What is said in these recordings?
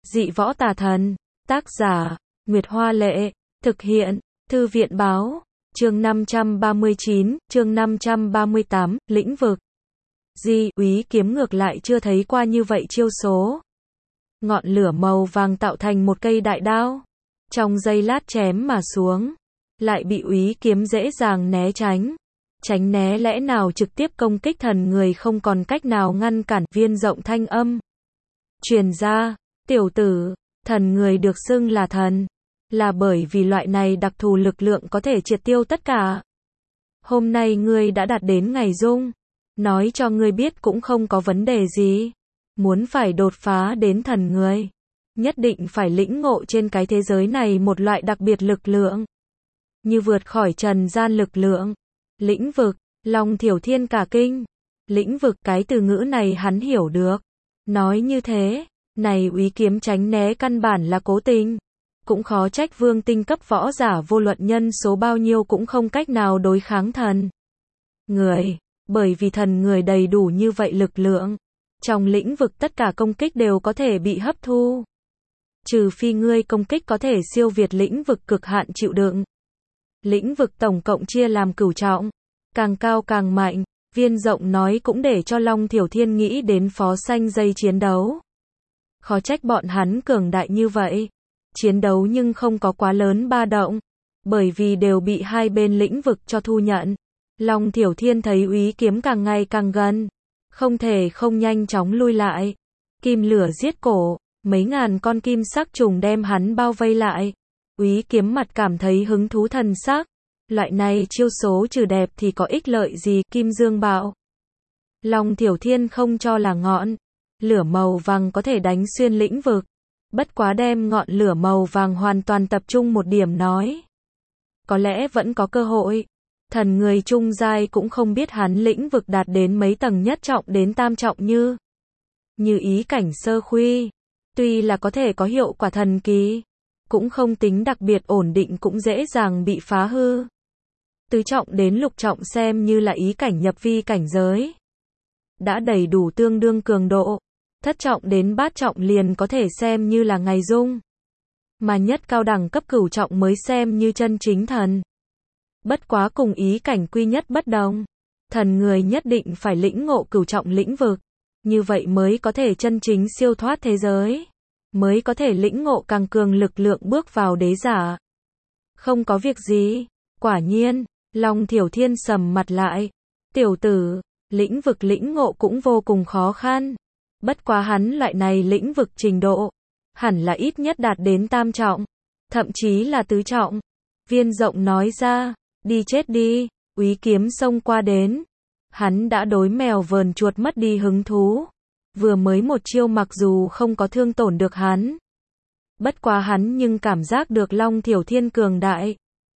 Dị võ tà thần. Tác giả, Nguyệt Hoa Lệ. Thực hiện, Thư viện Báo. Chương 539, chương 538, lĩnh vực. Úy kiếm ngược lại chưa thấy qua như vậy chiêu số. Ngọn lửa màu vàng tạo thành một cây đại đao. Trong giây lát chém mà xuống. Lại bị úy kiếm dễ dàng né tránh. Tránh né lẽ nào trực tiếp công kích thần người không còn cách nào ngăn cản. Viên rộng thanh âm truyền ra, tiểu tử, thần người được xưng là thần, là bởi vì loại này đặc thù lực lượng có thể triệt tiêu tất cả. Hôm nay ngươi đã đạt đến ngày dung, nói cho ngươi biết cũng không có vấn đề gì. Muốn phải đột phá đến thần người, nhất định phải lĩnh ngộ trên cái thế giới này một loại đặc biệt lực lượng, như vượt khỏi trần gian lực lượng. Lĩnh vực. Long Thiểu Thiên cả kinh. Lĩnh vực, cái từ ngữ này hắn hiểu được. Nói như thế, này úy kiếm tránh né căn bản là cố tình. Cũng khó trách vương tinh cấp võ giả vô luận nhân số bao nhiêu cũng không cách nào đối kháng thần người, bởi vì thần người đầy đủ như vậy lực lượng. Trong lĩnh vực tất cả công kích đều có thể bị hấp thu. Trừ phi ngươi công kích có thể siêu việt lĩnh vực cực hạn chịu đựng. Lĩnh vực tổng cộng chia làm cửu trọng, càng cao càng mạnh. Viên rộng nói cũng để cho Long Thiểu Thiên nghĩ đến phó xanh dây chiến đấu. Khó trách bọn hắn cường đại như vậy. Chiến đấu nhưng không có quá lớn ba động, bởi vì đều bị hai bên lĩnh vực cho thu nhận. Long Thiểu Thiên thấy úy kiếm càng ngày càng gần, không thể không nhanh chóng lui lại. Kim lửa giết cổ, mấy ngàn con kim sắc trùng đem hắn bao vây lại. Úy kiếm mặt cảm thấy hứng thú thần sắc. Loại này chiêu số trừ đẹp thì có ích lợi gì? Kim dương bạo. Long Thiểu Thiên không cho là ngọn lửa màu vàng có thể đánh xuyên lĩnh vực. Bất quá đem ngọn lửa màu vàng hoàn toàn tập trung một điểm nói, có lẽ vẫn có cơ hội. Thần người trung giai cũng không biết hắn lĩnh vực đạt đến mấy tầng, nhất trọng đến tam trọng như ý cảnh sơ khuy. Tuy là có thể có hiệu quả thần kỳ, cũng không tính đặc biệt ổn định, cũng dễ dàng bị phá hư. Tứ trọng đến lục trọng xem như là ý cảnh nhập vi cảnh giới, đã đầy đủ tương đương cường độ. Thất trọng đến bát trọng liền có thể xem như là ngày dung, mà nhất cao đẳng cấp cửu trọng mới xem như chân chính thần. Bất quá cùng ý cảnh quy nhất bất đồng, thần người nhất định phải lĩnh ngộ cửu trọng lĩnh vực, như vậy mới có thể chân chính siêu thoát thế giới, mới có thể lĩnh ngộ càng cường lực lượng bước vào đế giả. Không có việc gì. Quả nhiên, Long Thiểu Thiên sầm mặt lại. Tiểu tử, lĩnh vực lĩnh ngộ cũng vô cùng khó khăn. Bất quá hắn loại này lĩnh vực trình độ, hẳn là ít nhất đạt đến tam trọng, thậm chí là tứ trọng. Viên rộng nói ra, đi chết đi. Úy kiếm xông qua đến. Hắn đã đối mèo vờn chuột mất đi hứng thú. Vừa mới một chiêu mặc dù không có thương tổn được hắn, bất quá hắn nhưng cảm giác được Long Thiểu Thiên cường đại.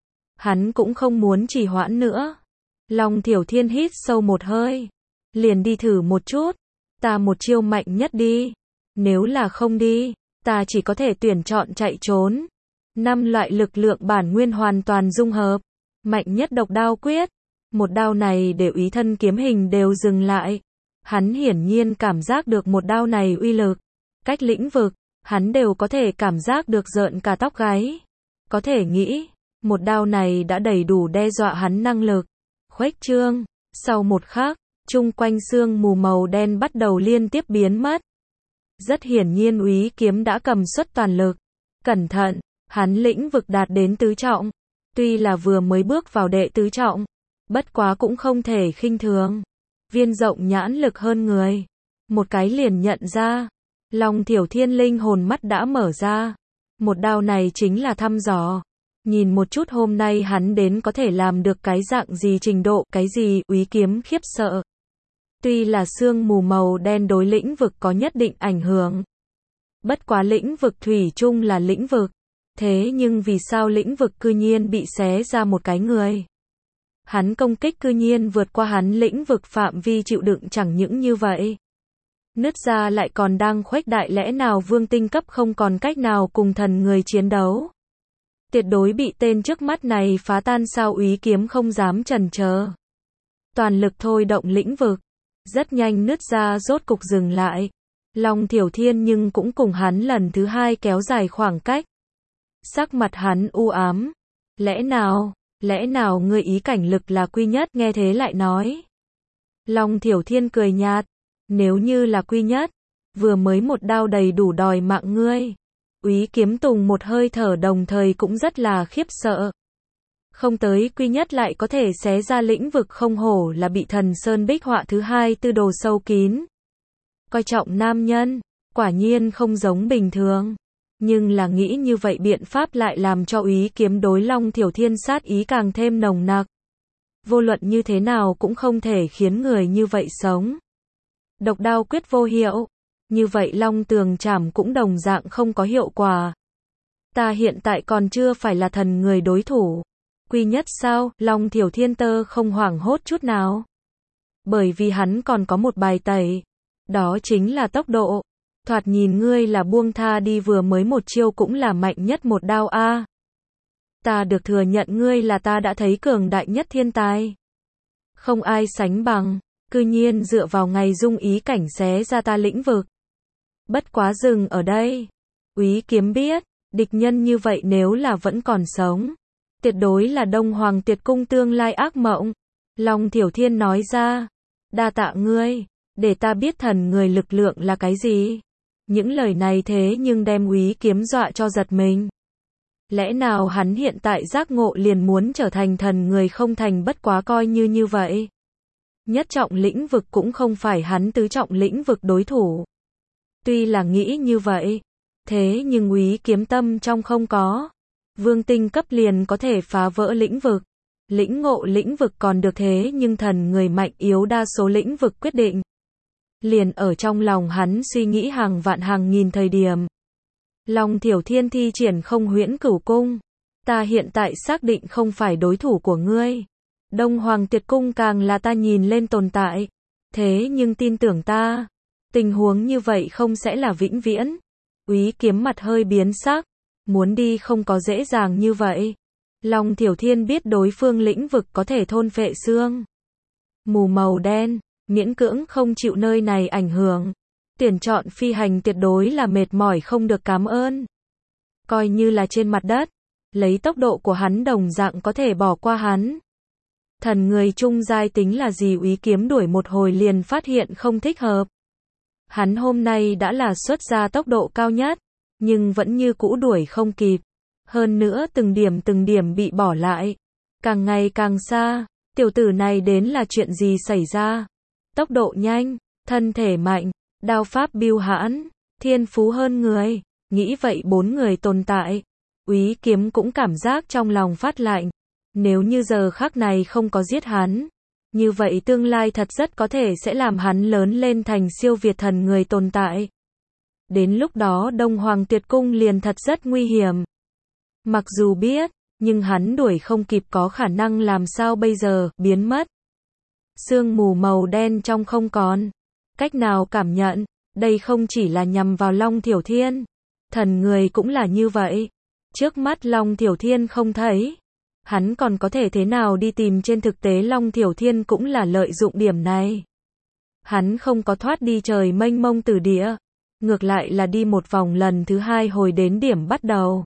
Hắn cũng không muốn trì hoãn nữa. Long Thiểu Thiên hít sâu một hơi. Liền đi thử một chút. Ta một chiêu mạnh nhất đi. Nếu là không đi, ta chỉ có thể tuyển chọn chạy trốn. 5 loại lực lượng bản nguyên hoàn toàn dung hợp. Mạnh nhất độc đao quyết. Một đao này để úy thân kiếm hình đều dừng lại. Hắn hiển nhiên cảm giác được một đao này uy lực. Cách lĩnh vực, hắn đều có thể cảm giác được rợn cả tóc gáy. Có thể nghĩ, một đao này đã đầy đủ đe dọa hắn năng lực. Khuếch trương. Sau một khắc, chung quanh sương mù màu đen bắt đầu liên tiếp biến mất. Rất hiển nhiên úy kiếm đã cầm suất toàn lực. Cẩn thận, hắn lĩnh vực đạt đến tứ trọng. Tuy là vừa mới bước vào đệ tứ trọng, bất quá cũng không thể khinh thường. Viên rộng nhãn lực hơn người, một cái liền nhận ra. Long Thiểu Thiên linh hồn mắt đã mở ra. Một đao này chính là thăm dò. Nhìn một chút hôm nay hắn đến có thể làm được cái dạng gì, trình độ cái gì. Úy kiếm khiếp sợ. Tuy là sương mù màu đen đối lĩnh vực có nhất định ảnh hưởng, bất quá lĩnh vực thủy chung là lĩnh vực. Thế nhưng vì sao lĩnh vực cư nhiên bị xé ra một cái người? Hắn công kích cư nhiên vượt qua hắn lĩnh vực phạm vi chịu đựng, chẳng những như vậy, nứt ra lại còn đang khuếch đại, lẽ nào vương tinh cấp không còn cách nào cùng thần người chiến đấu? Tuyệt đối bị tên trước mắt này phá tan sao? Úy kiếm không dám chần chờ, toàn lực thôi động lĩnh vực. Rất nhanh nứt ra rốt cục dừng lại. Long Thiểu Thiên nhưng cũng cùng hắn lần thứ hai kéo dài khoảng cách. Sắc mặt hắn u ám. Lẽ nào ngươi ý cảnh lực là quy nhất, nghe thế lại nói. Long Thiểu Thiên cười nhạt, nếu như là quy nhất, vừa mới một đao đầy đủ đòi mạng ngươi. Úy Kiếm Tùng một hơi thở đồng thời cũng rất là khiếp sợ. Không tới quy nhất lại có thể xé ra lĩnh vực, không hổ là bị Thần Sơn bích họa thứ hai tư đồ sâu kín. Coi trọng nam nhân, quả nhiên không giống bình thường. Nhưng là nghĩ như vậy biện pháp lại làm cho Úy Kiếm đối Long Thiểu Thiên sát ý càng thêm nồng nặc. Vô luận như thế nào cũng không thể khiến người như vậy sống. Độc đao quyết vô hiệu, như vậy Long Tường Trảm cũng đồng dạng không có hiệu quả. Ta hiện tại còn chưa phải là thần người đối thủ. Quy nhất sao? Long Thiểu Thiên tơ không hoảng hốt chút nào. Bởi vì hắn còn có một bài tẩy. Đó chính là tốc độ. Thoạt nhìn ngươi là buông tha đi, vừa mới một chiêu cũng là mạnh nhất một đao a. Ta được thừa nhận ngươi là ta đã thấy cường đại nhất thiên tài. Không ai sánh bằng, cư nhiên dựa vào ngày dung ý cảnh xé ra ta lĩnh vực. Bất quá dừng ở đây. Úy Kiếm biết, địch nhân như vậy nếu là vẫn còn sống, tuyệt đối là Đông Hoàng Tuyệt Cung tương lai ác mộng. Long Thiểu Thiên nói ra, đa tạ ngươi, để ta biết thần người lực lượng là cái gì. Những lời này thế nhưng đem Úy Kiếm dọa cho giật mình. Lẽ nào hắn hiện tại giác ngộ liền muốn trở thành thần người, không thành bất quá coi như vậy. Nhất trọng lĩnh vực cũng không phải hắn tứ trọng lĩnh vực đối thủ. Tuy là nghĩ như vậy, thế nhưng Úy Kiếm tâm trong không có. Vương tinh cấp liền có thể phá vỡ lĩnh vực. Lĩnh ngộ lĩnh vực còn được, thế nhưng thần người mạnh yếu đa số lĩnh vực quyết định. Liền ở trong lòng hắn suy nghĩ hàng vạn hàng nghìn thời điểm. Long Thiểu Thiên thi triển không huyễn cửu cung. Ta hiện tại xác định không phải đối thủ của ngươi. Đông Hoàng Tuyệt Cung càng là ta nhìn lên tồn tại. Thế nhưng tin tưởng ta, tình huống như vậy không sẽ là vĩnh viễn. Úy Kiếm mặt hơi biến sắc. Muốn đi không có dễ dàng như vậy. Long Thiểu Thiên biết đối phương lĩnh vực có thể thôn phệ xương mù màu đen, miễn cưỡng không chịu nơi này ảnh hưởng. Tuyển chọn phi hành tuyệt đối là mệt mỏi không được cảm ơn. Coi như là trên mặt đất, lấy tốc độ của hắn đồng dạng có thể bỏ qua hắn. Thần người trung giai tính là gì? Úy Kiếm đuổi một hồi liền phát hiện không thích hợp. Hắn hôm nay đã là xuất ra tốc độ cao nhất, nhưng vẫn như cũ đuổi không kịp. Hơn nữa từng điểm bị bỏ lại. Càng ngày càng xa, tiểu tử này đến là chuyện gì xảy ra? Tốc độ nhanh, thân thể mạnh, đao pháp biêu hãn, thiên phú hơn người. Nghĩ vậy bốn người tồn tại. Úy Kiếm cũng cảm giác trong lòng phát lạnh. Nếu như giờ khắc này không có giết hắn, như vậy tương lai thật rất có thể sẽ làm hắn lớn lên thành siêu việt thần người tồn tại. Đến lúc đó Đông Hoàng Tuyệt Cung liền thật rất nguy hiểm. Mặc dù biết, nhưng hắn đuổi không kịp, có khả năng làm sao bây giờ, biến mất. Sương mù màu đen trong không còn cách nào cảm nhận, đây không chỉ là nhằm vào Long Thiểu Thiên, thần người cũng là như vậy. Trước mắt Long Thiểu Thiên không thấy, hắn còn có thể thế nào đi tìm? Trên thực tế Long Thiểu Thiên cũng là lợi dụng điểm này. Hắn không có thoát đi trời mênh mông tử địa, ngược lại là đi một vòng lần thứ hai hồi đến điểm bắt đầu.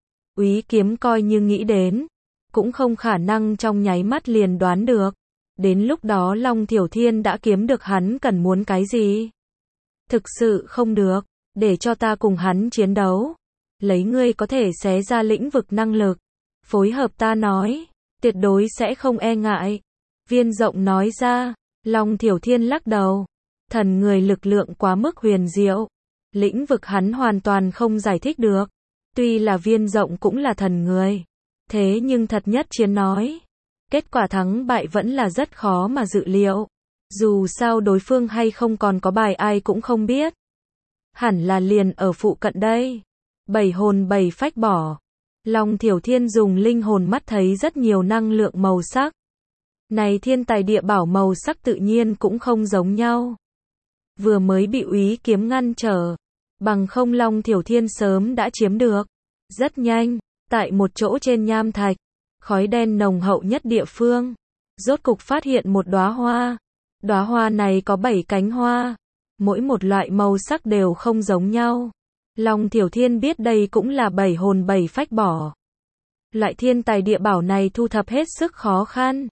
Úy Kiếm coi như nghĩ đến, cũng không khả năng trong nháy mắt liền đoán được. Đến lúc đó Long Thiểu Thiên đã kiếm được hắn cần muốn cái gì. Thực sự không được, để cho ta cùng hắn chiến đấu. Lấy ngươi có thể xé ra lĩnh vực năng lực, phối hợp ta nói, tuyệt đối sẽ không e ngại. Viên Rộng nói ra. Long Thiểu Thiên lắc đầu. Thần người lực lượng quá mức huyền diệu. Lĩnh vực hắn hoàn toàn không giải thích được. Tuy là Viên Rộng cũng là thần người, thế nhưng thật nhất chiến nói, kết quả thắng bại vẫn là rất khó mà dự liệu. Dù sao đối phương hay không còn có bài ai cũng không biết. Hẳn là liền ở phụ cận đây. Bảy hồn bảy phách bỏ. Long Thiểu Thiên dùng linh hồn mắt thấy rất nhiều năng lượng màu sắc. Này thiên tài địa bảo màu sắc tự nhiên cũng không giống nhau. Vừa mới bị Úy Kiếm ngăn trở, bằng không Long Thiểu Thiên sớm đã chiếm được. Rất nhanh, tại một chỗ trên nham thạch, khói đen nồng hậu nhất địa phương, rốt cục phát hiện một đóa hoa. Đóa hoa này có 7 cánh hoa, mỗi một loại màu sắc đều không giống nhau. Long Thiểu Thiên biết đây cũng là 7 hồn 7 phách bỏ. Loại thiên tài địa bảo này thu thập hết sức khó khăn.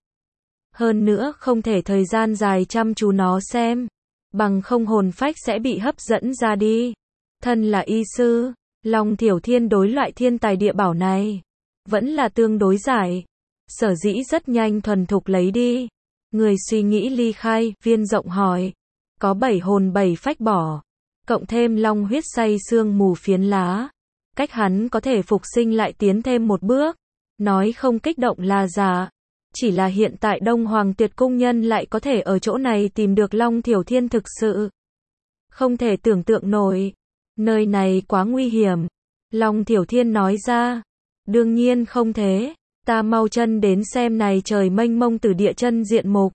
Hơn nữa không thể thời gian dài chăm chú nó xem, bằng không hồn phách sẽ bị hấp dẫn ra đi. Thân là y sư, Long Thiểu Thiên đối loại thiên tài địa bảo này vẫn là tương đối giải, sở dĩ rất nhanh thuần thục lấy đi. Người suy nghĩ ly khai, Viên Rộng hỏi, có 7 hồn 7 phách bỏ, cộng thêm long huyết xay xương mù phiến lá, cách hắn có thể phục sinh lại tiến thêm một bước. Nói không kích động là giả, chỉ là hiện tại Đông Hoàng Tuyệt Cung nhân lại có thể ở chỗ này tìm được Long Thiểu Thiên thực sự không thể tưởng tượng nổi. Nơi này quá nguy hiểm. Long Thiểu Thiên nói ra, đương nhiên không thế, ta mau chân đến xem này trời mênh mông từ địa chân diện mục.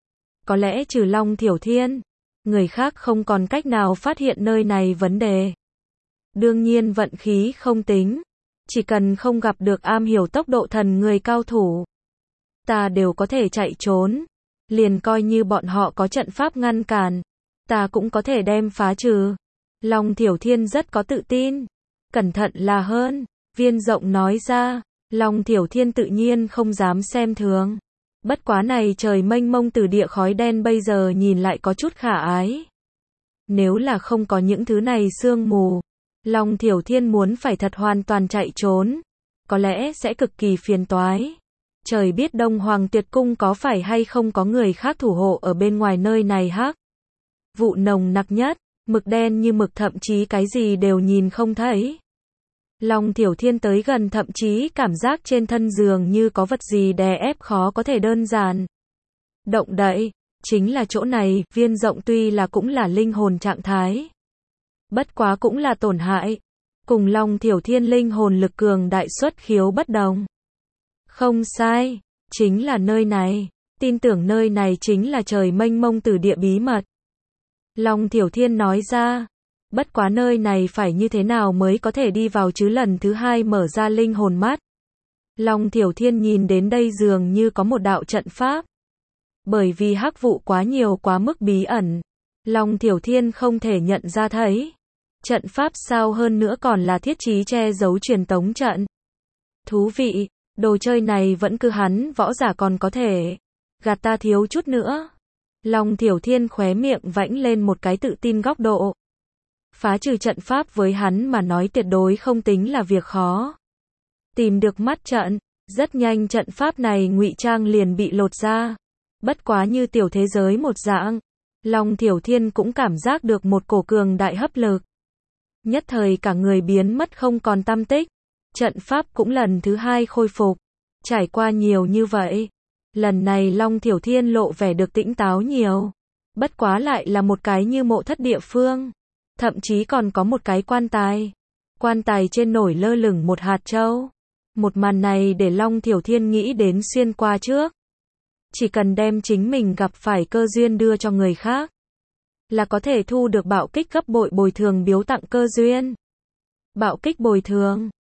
Có lẽ trừ Long Thiểu Thiên, người khác không còn cách nào phát hiện nơi này vấn đề. Đương nhiên vận khí không tính, chỉ cần không gặp được am hiểu tốc độ thần người cao thủ, ta đều có thể chạy trốn. Liền coi như bọn họ có trận pháp ngăn cản, ta cũng có thể đem phá trừ. Long Thiểu Thiên rất có tự tin. Cẩn thận là hơn, Viên Rộng nói ra. Long Thiểu Thiên tự nhiên không dám xem thường. Bất quá này trời mênh mông từ địa khói đen bây giờ nhìn lại có chút khả ái. Nếu là không có những thứ này sương mù, Long Thiểu Thiên muốn phải thật hoàn toàn chạy trốn, có lẽ sẽ cực kỳ phiền toái. Trời biết Đông Hoàng Tuyệt Cung có phải hay không có người khác thủ hộ ở bên ngoài nơi này hắc. Vụ nồng nặc nhất, mực đen như mực, thậm chí cái gì đều nhìn không thấy. Long Thiểu Thiên tới gần thậm chí cảm giác trên thân giường như có vật gì đè ép khó có thể đơn giản động đậy. Chính là chỗ này, Viên Rộng tuy là cũng là linh hồn trạng thái, bất quá cũng là tổn hại. Cùng Long Thiểu Thiên linh hồn lực cường đại xuất khiếu bất đồng. Không sai, chính là nơi này, tin tưởng nơi này chính là trời mênh mông từ địa bí mật. Long Thiểu Thiên nói ra, bất quá nơi này phải như thế nào mới có thể đi vào chứ? Lần thứ hai mở ra linh hồn mắt, Long Thiểu Thiên nhìn đến đây dường như có một đạo trận pháp. Bởi vì hắc vụ quá nhiều quá mức bí ẩn, Long Thiểu Thiên không thể nhận ra thấy. Trận pháp sao hơn nữa còn là thiết trí che giấu truyền tống trận. Thú vị, đồ chơi này vẫn cứ hắn võ giả còn có thể gạt ta thiếu chút nữa. Long Thiểu Thiên khóe miệng vẫy lên một cái tự tin góc độ. Phá trừ trận pháp với hắn mà nói tuyệt đối không tính là việc khó. Tìm được mắt trận, rất nhanh trận pháp này ngụy trang liền bị lột ra. Bất quá như tiểu thế giới một dạng, Long Thiểu Thiên cũng cảm giác được một cổ cường đại hấp lực. Nhất thời cả người biến mất không còn tăm tích. Trận pháp cũng lần thứ hai khôi phục. Trải qua nhiều như vậy, lần này Long Thiểu Thiên lộ vẻ được tĩnh táo nhiều. Bất quá lại là một cái như mộ thất địa phương. Thậm chí còn có một cái quan tài. Quan tài trên nổi lơ lửng một hạt châu. Một màn này để Long Thiểu Thiên nghĩ đến xuyên qua trước. Chỉ cần đem chính mình gặp phải cơ duyên đưa cho người khác, là có thể thu được bạo kích gấp bội bồi thường biếu tặng cơ duyên. Bạo kích bồi thường,